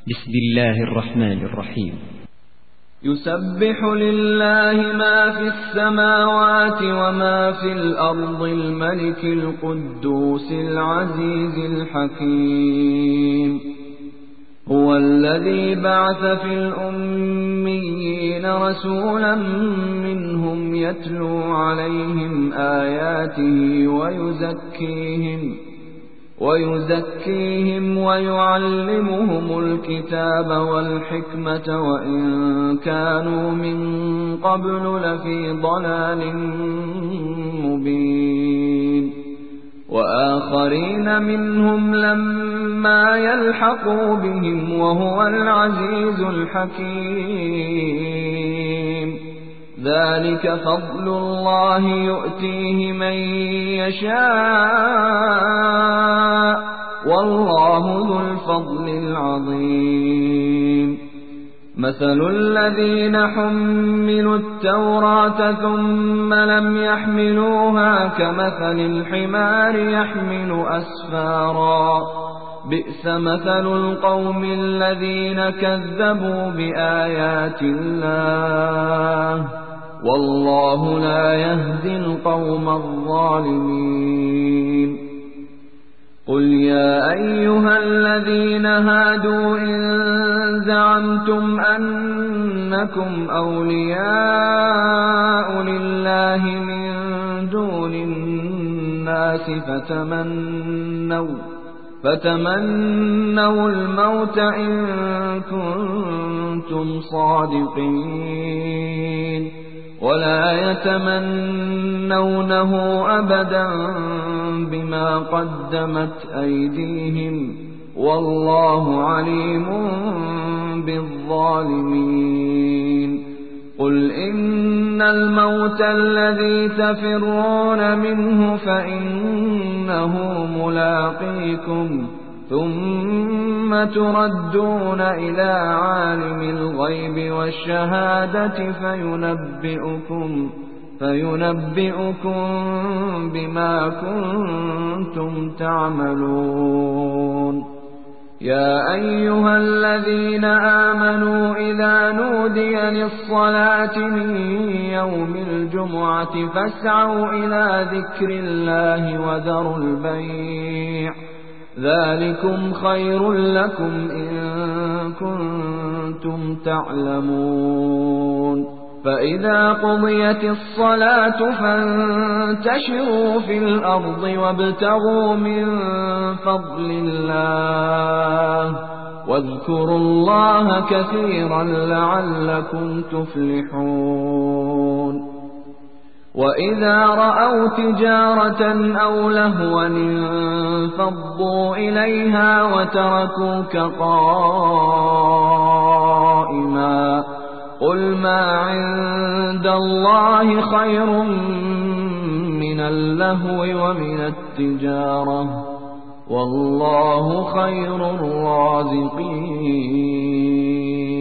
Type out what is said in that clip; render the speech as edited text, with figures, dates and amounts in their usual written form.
بسم الله الرحمن الرحيم. يسبح لله ما في السماوات وما في الأرض الملك القدوس العزيز الحكيم. هو الذي بعث في الأميين رسولا منهم يتلو عليهم آياته ويزكيهم ويعلمهم الكتاب والحكمة وإن كانوا من قبل لفي ضلال مبين. وآخرين منهم لما يلحقوا بهم وهو العزيز الحكيم. ذلك فضل الله يؤتيه من يشاء والله ذو الفضل العظيم. مثل الذين حملوا التوراة ثم لم يحملوها كمثل الحمار يحمل أسفارا بئس مثل القوم الذين كذبوا بآيات الله والله لا يهدي القوم الظالمين. قل يا أيها الذين هادوا إن زعمتم أنكم أولياء لله من دون الناس فتمنوا الموت إن كنتم صادقين ولا يتمنونه أبدا بما قدمت أيديهم والله عليم بالظالمين. قل إن الموت الذي تفرون منه فإنه ملاقيكم ثم تردون إلى عالم الغيب والشهادة فينبئكم بما كنتم تعملون. يا أيها الذين آمنوا إذا نودي للصلاة من يوم الجمعة فاسعوا إلى ذكر الله وذروا البيع ذلكم خير لكم إن كنتم تعلمون. فإذا قضيت الصلاة فانتشروا في الأرض وابتغوا من فضل الله واذكروا الله كثيرا لعلكم تفلحون. وإذا رأوا تجارة أو لهوا انفضوا إليها وتركوك قائما قل ما عند الله خير من اللهو ومن التجارة والله خير الرازقين.